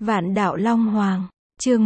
Vạn đạo Long Hoàng, chương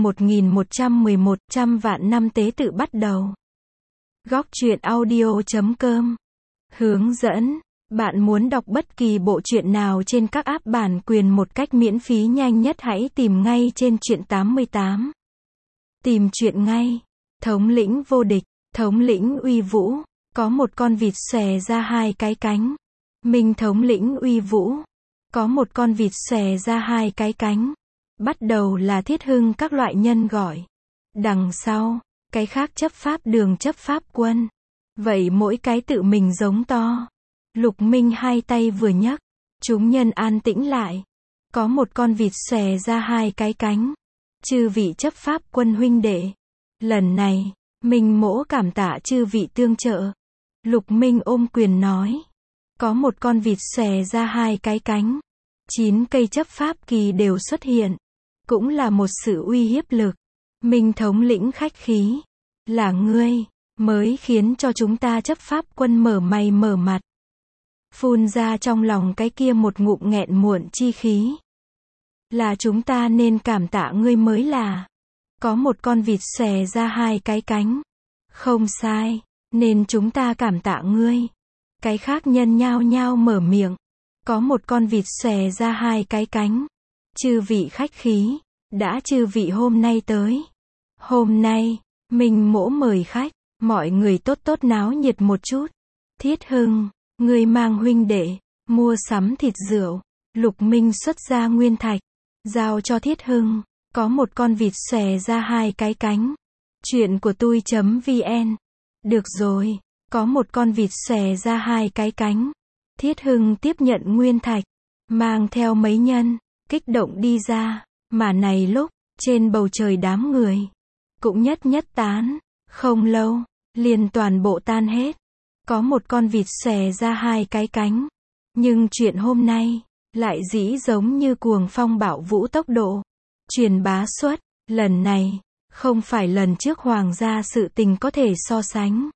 1111, trăm vạn năm tế tự bắt đầu. Góc truyện audio.com. Hướng dẫn. Bạn muốn đọc bất kỳ bộ truyện nào trên các app bản quyền một cách miễn phí nhanh nhất hãy tìm ngay trên truyện 88. Tìm truyện ngay. Thống lĩnh vô địch, thống lĩnh uy vũ, có một con vịt xòe ra hai cái cánh. Minh thống lĩnh uy vũ, có một con vịt xòe ra hai cái cánh. Bắt đầu là Thiết Hưng các loại nhân gọi. Đằng sau, cái khác chấp pháp đường chấp pháp quân. Vậy mỗi cái tự mình giống to. Lục Minh hai tay vừa nhấc, chúng nhân an tĩnh lại. Có một con vịt xòe ra hai cái cánh. Chư vị chấp pháp quân huynh đệ. Lần này, Minh mỗ cảm tạ chư vị tương trợ. Lục Minh ôm quyền nói. Có một con vịt xòe ra hai cái cánh. 9 cây chấp pháp kỳ đều xuất hiện. Cũng là một sự uy hiếp lực. Minh thống lĩnh khách khí. Là ngươi, mới khiến cho chúng ta chấp pháp quân mở mày mở mặt. Phun ra trong lòng cái kia một ngụm nghẹn muộn chi khí. Là chúng ta nên cảm tạ ngươi mới là. Có một con vịt xòe ra hai cái cánh. Không sai, nên chúng ta cảm tạ ngươi. Cái khác nhân nhao nhao mở miệng. Có một con vịt xòe ra hai cái cánh. Chư vị khách khí, đã chư vị hôm nay tới. Hôm nay, mình mỗ mời khách, mọi người tốt tốt náo nhiệt một chút. Thiết Hưng, người mang huynh đệ, mua sắm thịt rượu. Lục Minh xuất ra nguyên thạch, giao cho Thiết Hưng, có một con vịt xòe ra hai cái cánh. Chuyện của tôi.vn. Được rồi, có một con vịt xòe ra hai cái cánh. Thiết Hưng tiếp nhận nguyên thạch, mang theo mấy nhân, kích động đi ra, mà này lúc, trên bầu trời đám người, cũng nhất nhất tán, không lâu, liền toàn bộ tan hết. Có một con vịt xòe ra hai cái cánh, nhưng chuyện hôm nay, lại dĩ giống như cuồng phong bạo vũ tốc độ, truyền bá xuất, lần này, không phải lần trước hoàng gia sự tình có thể so sánh.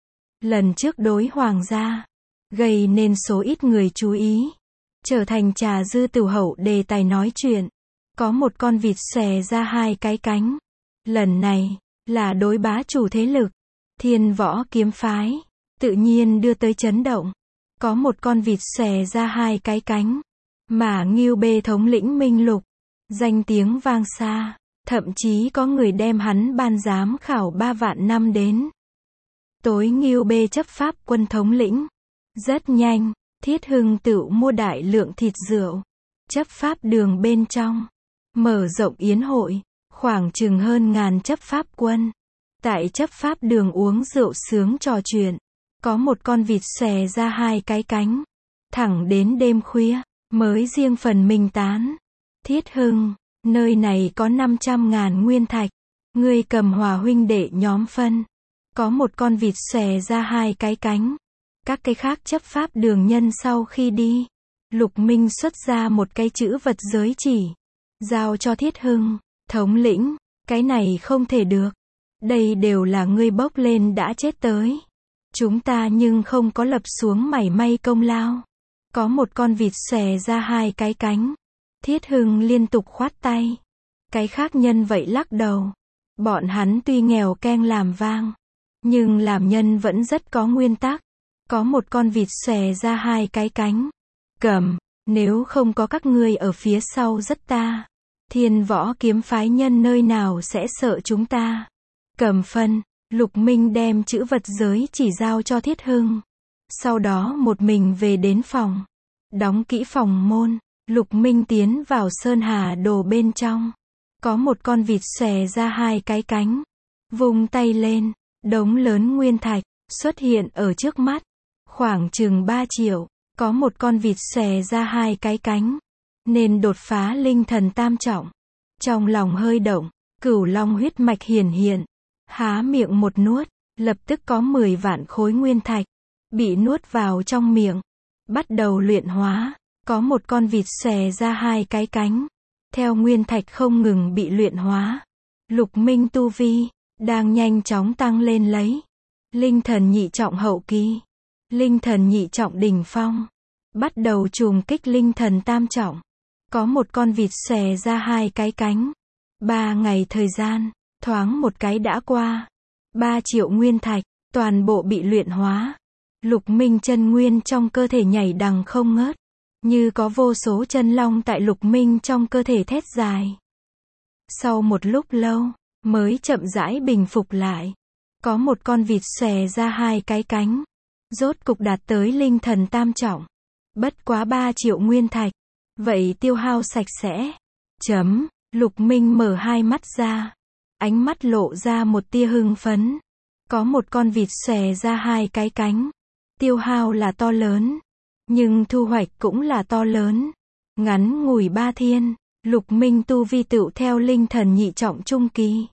Lần trước đối hoàng gia, gây nên số ít người chú ý, trở thành trà dư tửu hậu đề tài nói chuyện. Có một con vịt xòe ra hai cái cánh. Lần này, là đối bá chủ thế lực, Thiên Võ Kiếm Phái, tự nhiên đưa tới chấn động. Có một con vịt xòe ra hai cái cánh. Mà Ngưu Bê thống lĩnh Minh Lục, danh tiếng vang xa, thậm chí có người đem hắn ban giám khảo 3 vạn năm đến. Tối Ngưu Bê chấp pháp quân thống lĩnh. Rất nhanh, Thiết Hưng tự mua đại lượng thịt rượu. Chấp pháp đường bên trong, mở rộng yến hội, khoảng chừng hơn ngàn chấp pháp quân. Tại chấp pháp đường uống rượu sướng trò chuyện. Có một con vịt xòe ra hai cái cánh. Thẳng đến đêm khuya, mới riêng phần mình tán. Thiết Hưng, nơi này có 500.000 nguyên thạch. Ngươi cầm hòa huynh đệ nhóm phân. Có một con vịt xòe ra hai cái cánh. Các cái khác chấp pháp đường nhân sau khi đi, Lục Minh xuất ra một cái chữ vật giới chỉ, giao cho Thiết Hưng, thống lĩnh, cái này không thể được. Đây đều là ngươi bốc lên đã chết tới. Chúng ta nhưng không có lập xuống mảy may công lao. Có một con vịt xòe ra hai cái cánh. Thiết Hưng liên tục khoát tay. Cái khác nhân vậy lắc đầu. Bọn hắn tuy nghèo keng làm vang, nhưng làm nhân vẫn rất có nguyên tắc. Có một con vịt xòe ra hai cái cánh. Cầm, nếu không có các ngươi ở phía sau rất ta. Thiên Võ Kiếm Phái nhân nơi nào sẽ sợ chúng ta. Cầm phân, Lục Minh đem chữ vật giới chỉ giao cho Thiết Hưng. Sau đó một mình về đến phòng. Đóng kỹ phòng môn, Lục Minh tiến vào sơn hà đồ bên trong. Có một con vịt xòe ra hai cái cánh. Vung tay lên, đống lớn nguyên thạch xuất hiện ở trước mắt. Khoảng chừng 3 triệu, có một con vịt xòe ra hai cái cánh. Nên đột phá linh thần tam trọng. Trong lòng hơi động, Cửu Long huyết mạch hiển hiện. Há miệng một nuốt, lập tức có 10 vạn khối nguyên thạch, bị nuốt vào trong miệng. Bắt đầu luyện hóa, có một con vịt xòe ra hai cái cánh. Theo nguyên thạch không ngừng bị luyện hóa. Lục Minh tu vi, đang nhanh chóng tăng lên lấy. Linh thần nhị trọng hậu kỳ. Linh thần nhị trọng đỉnh phong. Bắt đầu trùng kích linh thần tam trọng. Có một con vịt xòe ra hai cái cánh. 3 ngày thời gian, thoáng một cái đã qua. 3 triệu nguyên thạch, toàn bộ bị luyện hóa. Lục Minh chân nguyên trong cơ thể nhảy đằng không ngớt. Như có vô số chân long tại Lục Minh trong cơ thể thét dài. Sau một lúc lâu, mới chậm rãi bình phục lại. Có một con vịt xòe ra hai cái cánh. Rốt cục đạt tới linh thần tam trọng. Bất quá 3 triệu nguyên thạch. Vậy tiêu hao sạch sẽ. Lục Minh mở hai mắt ra. Ánh mắt lộ ra một tia hưng phấn. Có một con vịt xòe ra hai cái cánh. Tiêu hao là to lớn. Nhưng thu hoạch cũng là to lớn. Ngắn ngủi 3 thiên, Lục Minh tu vi tựu theo linh thần nhị trọng trung kỳ.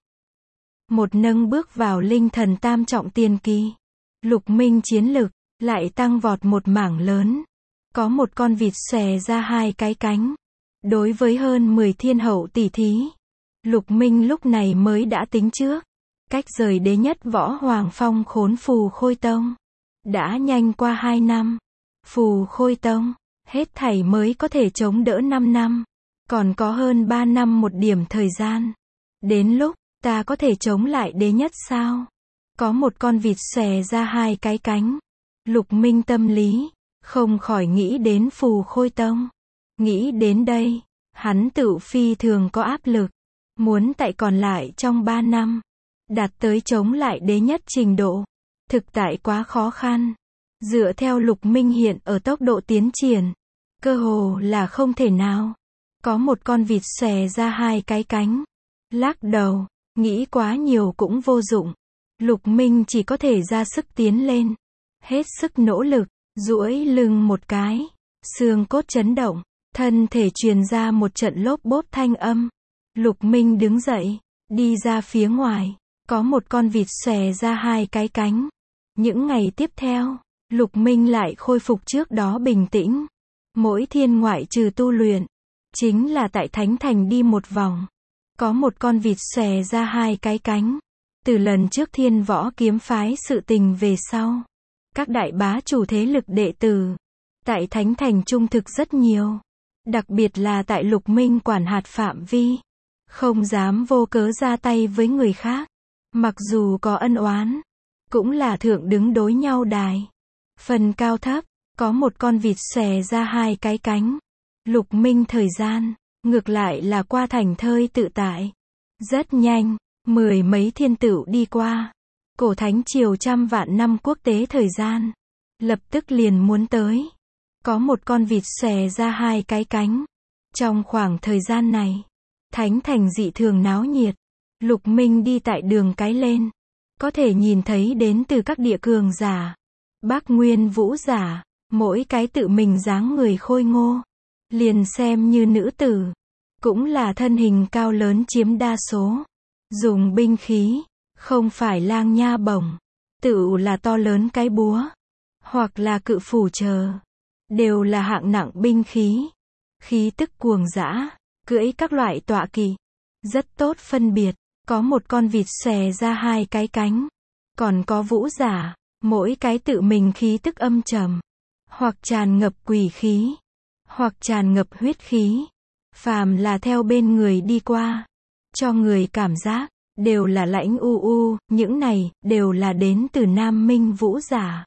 Một nâng bước vào linh thần tam trọng tiền kỳ. Lục Minh chiến lực lại tăng vọt một mảng lớn. Có một con vịt xòe ra hai cái cánh. Đối với hơn 10 thiên hậu tỷ thí, Lục Minh lúc này mới đã tính trước. Cách rời đế nhất võ hoàng phong khốn Phù Khôi Tông. Đã nhanh qua 2 năm. Phù Khôi Tông, hết thảy mới có thể chống đỡ 5 năm. Còn có hơn 3 năm một điểm thời gian. Đến lúc, ta có thể chống lại đế nhất sao? Có một con vịt xòe ra hai cái cánh. Lục Minh tâm lý, không khỏi nghĩ đến Phù Khôi Tông. Nghĩ đến đây, hắn tự phi thường có áp lực. Muốn tại còn lại trong 3 năm, đạt tới chống lại đế nhất trình độ. Thực tại quá khó khăn. Dựa theo Lục Minh hiện ở tốc độ tiến triển, cơ hồ là không thể nào. Có một con vịt xòe ra hai cái cánh. Lắc đầu, nghĩ quá nhiều cũng vô dụng. Lục Minh chỉ có thể ra sức tiến lên. Hết sức nỗ lực, duỗi lưng một cái. Xương cốt chấn động, thân thể truyền ra một trận lốp bốp thanh âm. Lục Minh đứng dậy, đi ra phía ngoài. Có một con vịt xòe ra hai cái cánh. Những ngày tiếp theo, Lục Minh lại khôi phục trước đó bình tĩnh. Mỗi thiên ngoại trừ tu luyện, chính là tại Thánh Thành đi một vòng. Có một con vịt xòe ra hai cái cánh. Từ lần trước Thiên Võ Kiếm Phái sự tình về sau, các đại bá chủ thế lực đệ tử tại Thánh Thành trung thực rất nhiều. Đặc biệt là tại Lục Minh quản hạt phạm vi, không dám vô cớ ra tay với người khác. Mặc dù có ân oán, cũng là thượng đứng đối nhau đài. Phần cao thấp, có một con vịt xòe ra hai cái cánh. Lục Minh thời gian, ngược lại là qua thành thơi tự tại. Rất nhanh, 10 mấy thiên tửu đi qua. Cổ Thánh Triều trăm vạn năm quốc tế thời gian, lập tức liền muốn tới. Có một con vịt xòe ra hai cái cánh. Trong khoảng thời gian này, Thánh Thành dị thường náo nhiệt. Lục Minh đi tại đường cái lên, có thể nhìn thấy đến từ các địa cường giả, Bác Nguyên Vũ giả, mỗi cái tự mình dáng người khôi ngô, liền xem như nữ tử, cũng là thân hình cao lớn chiếm đa số. Dùng binh khí, không phải lang nha bổng, tự là to lớn cái búa, hoặc là cự phủ chờ, đều là hạng nặng binh khí. Khí tức cuồng dã, cưỡi các loại tọa kỵ, rất tốt phân biệt. Có một con vịt xòe ra hai cái cánh. Còn có vũ giả, mỗi cái tự mình khí tức âm trầm, hoặc tràn ngập quỷ khí, hoặc tràn ngập huyết khí. Phàm là theo bên người đi qua, cho người cảm giác đều là lãnh u. Những này đều là đến từ Nam Minh vũ giả.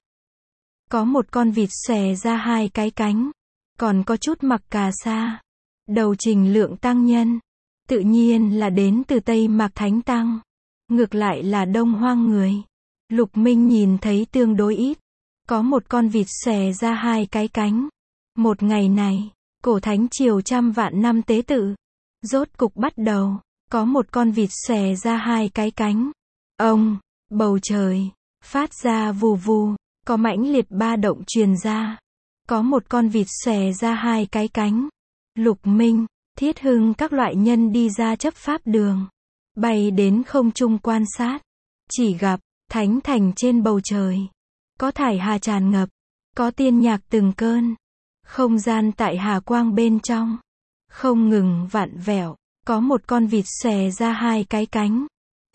Có một con vịt xòe ra hai cái cánh. Còn có chút mặc cà sa, đầu Trình Lượng tăng nhân, tự nhiên là đến từ Tây Mạc Thánh Tăng. Ngược lại là Đông Hoang người, Lục Minh nhìn thấy tương đối ít. Có một con vịt xòe ra hai cái cánh. Một ngày này, Cổ Thánh Triều trăm vạn năm tế tự, rốt cục bắt đầu. Có một con vịt xòe ra hai cái cánh. Bầu trời phát ra vù vù, có mãnh liệt ba động truyền ra. Có một con vịt xòe ra hai cái cánh. Lục Minh, Thiết Hưng các loại nhân đi ra chấp pháp đường, bay đến không trung quan sát. Chỉ gặp Thánh Thành trên bầu trời, có thải hà tràn ngập, có tiên nhạc từng cơn. Không gian tại hà quang bên trong, không ngừng vặn vẹo. Có một con vịt xòe ra hai cái cánh.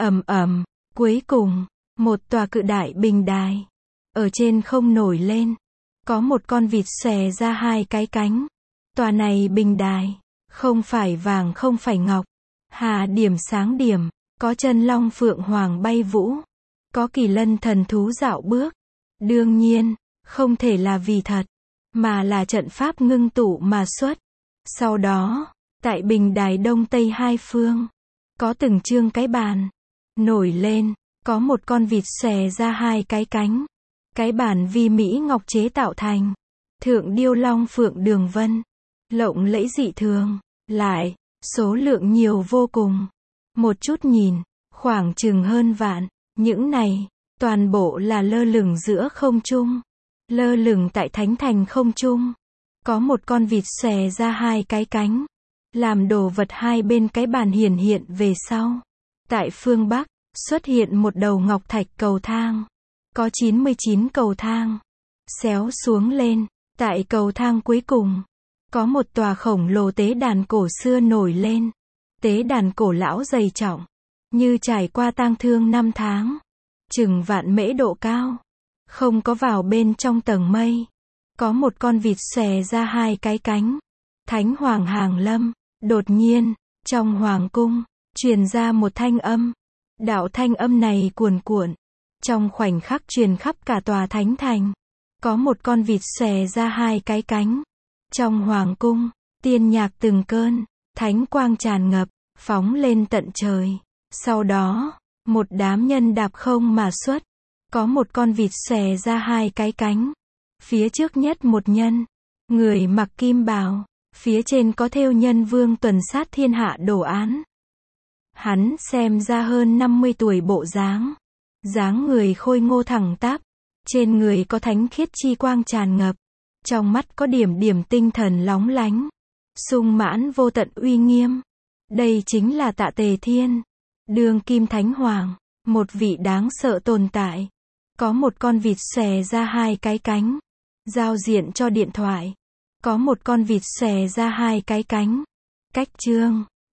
Cuối cùng, một tòa cự đại bình đài, ở trên không nổi lên. Có một con vịt xòe ra hai cái cánh. Tòa này bình đài, Không phải vàng không phải ngọc. Hà điểm sáng điểm. Có chân long phượng hoàng bay vũ. Có kỳ lân thần thú dạo bước. Đương nhiên, không thể là vì thật, mà là trận pháp ngưng tụ mà xuất. Sau đó, tại bình đài đông tây hai phương, có từng chương cái bàn. Nổi lên, có một con vịt xòe ra hai cái cánh. Cái bàn vi mỹ ngọc chế tạo thành. Thượng điêu long phượng đường vân. Lộng lẫy dị thường. Lại, số lượng nhiều vô cùng. Một chút nhìn, khoảng chừng hơn vạn. Những này, toàn bộ là lơ lửng giữa không trung. Lơ lửng tại thánh thành không trung. Có một con vịt xòe ra hai cái cánh. Làm đồ vật hai bên cái bàn hiển hiện về sau. Tại phương Bắc, xuất hiện một đầu ngọc thạch cầu thang. Có 99 cầu thang. Xéo xuống lên. Tại cầu thang cuối cùng, có một tòa khổng lồ tế đàn cổ xưa nổi lên. Tế đàn cổ lão dày trọng, như trải qua tang thương năm tháng. Chừng vạn mễ độ cao. Không có vào bên trong tầng mây. Có một con vịt xòe ra hai cái cánh. Thánh hoàng hàng lâm. Đột nhiên, trong hoàng cung, truyền ra một thanh âm. Đạo thanh âm này cuồn cuộn. Trong khoảnh khắc truyền khắp cả tòa thánh thành. Có một con vịt xòe ra hai cái cánh. Trong hoàng cung, tiên nhạc từng cơn, thánh quang tràn ngập, phóng lên tận trời. Sau đó, một đám nhân đạp không mà xuất. Có một con vịt xòe ra hai cái cánh. Phía trước nhất một nhân, người mặc kim bào, phía trên có thêu nhân vương tuần sát thiên hạ đồ án. Hắn xem ra hơn 50 tuổi bộ dáng. Dáng người khôi ngô thẳng tắp. Trên người có thánh khiết chi quang tràn ngập. Trong mắt có điểm điểm tinh thần lóng lánh. Sung mãn vô tận uy nghiêm. Đây chính là Tạ Tề Thiên. Đương kim thánh hoàng. Một vị đáng sợ tồn tại. Có một con vịt xòe ra hai cái cánh. Giao diện cho điện thoại. Có một con vịt xòe ra hai cái cánh. Cách chương.